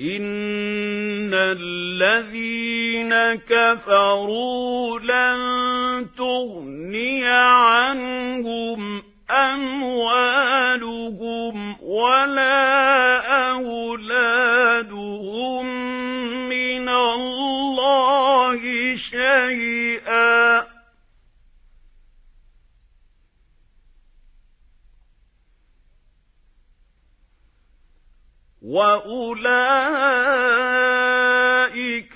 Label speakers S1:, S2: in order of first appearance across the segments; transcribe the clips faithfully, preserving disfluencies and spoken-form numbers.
S1: إن الذين كفروا لن تغني عنهم أموالهم ولا أولادهم من الله شيئا وأولئك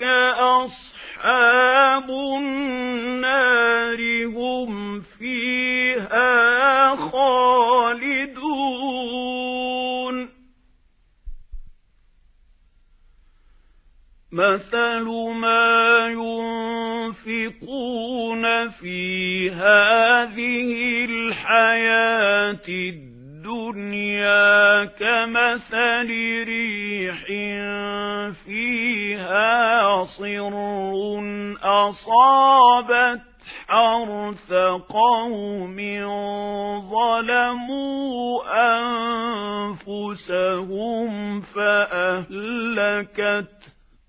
S1: أصحاب النار هم فيها خالدون مثل ما ينفقون في هذه الحياة الدنيا الدنيا كمثل ريح فيها صر أصابت حرث قوم ظلموا أنفسهم فأهلكت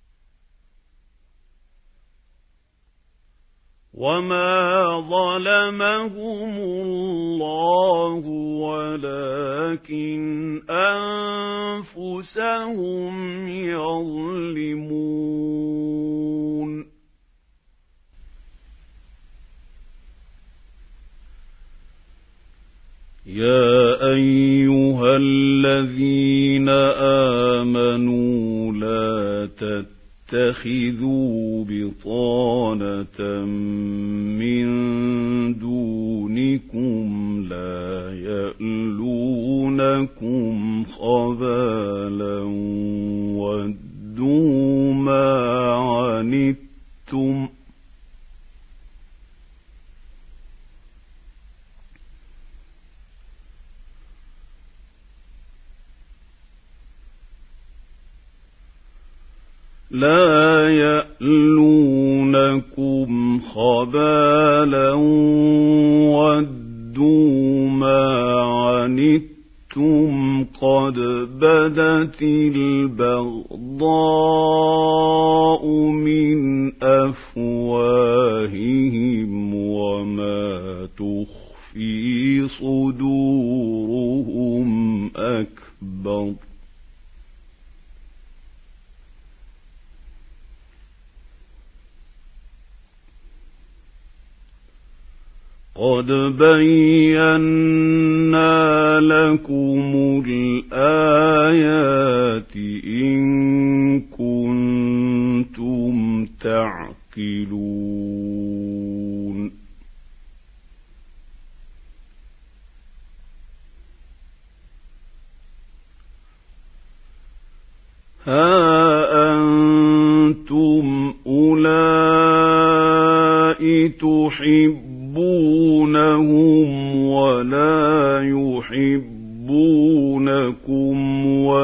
S1: وما ظلمهم الله ولكن أنفسهم يظلمون يا أيها الذين آمنوا لا تتبعوا اتخذوا بطانة من دونكم لا يألونكم خبالا ودوا ما عنتم لا يألونكم خبالا ودوا ما عنتم قد بدت البغضاء من أفواههم وما تخفي صدورهم أكبر قد بينا لكم الآيات إن كنتم تعقلون ها أنتم أولئك تحبونهم ولا يحبونكم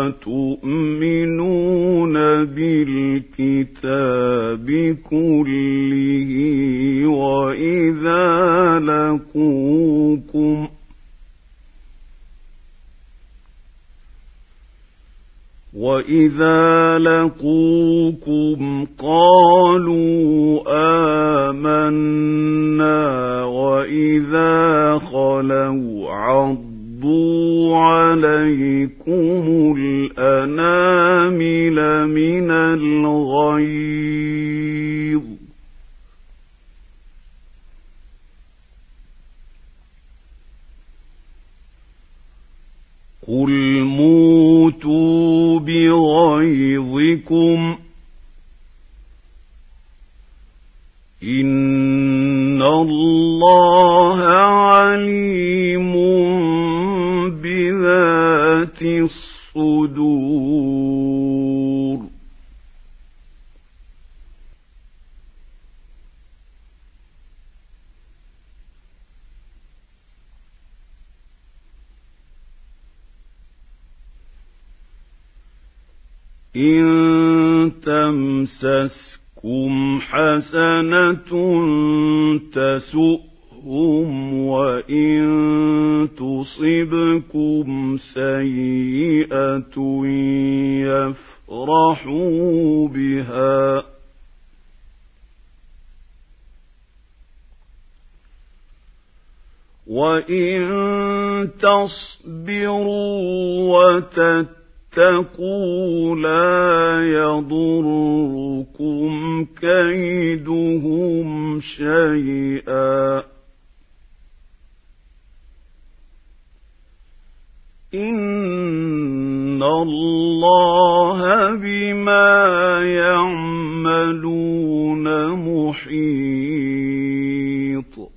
S1: وتؤمنون بالكتاب كله وإذا لقوكم وَإِذَا لَقُوكُمْ قَالُوا آمَنَّا وَإِذَا خَلَوْا عَضُّوا عَلَيْكُمُ الْأَنَامِلَ مِنَ الْغَيْظِ قُلْ مُوتُوا بِغَيْظِكُمْ إِنَّ اللَّهَ عَلِيمٌ بِذَاتِ الصُّدُورِ إِن تَمْسَسْكُمْ حَسَنَةٌ تَسُؤْهُمْ وَإِن تُصِبْكُمْ سَيِّئَةٌ يَفْرَحُوا افرحوا بها وإن تصبروا وتتقوا لا يضركم كيدهم شيئا إن الله بما يعملون محيط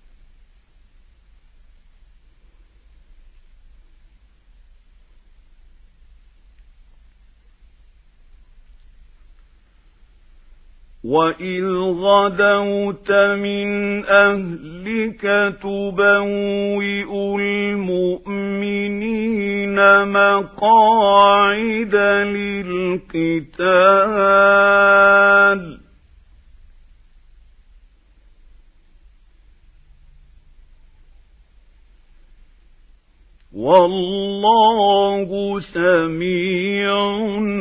S1: وَإِذْ غَدَوْتَ مِنْ أَهْلِكَ تُبَوِّئُ الْمُؤْمِنِينَ مَقَاعِدَ لِلْقِتَالِ وَاللَّهُ سَمِيعٌ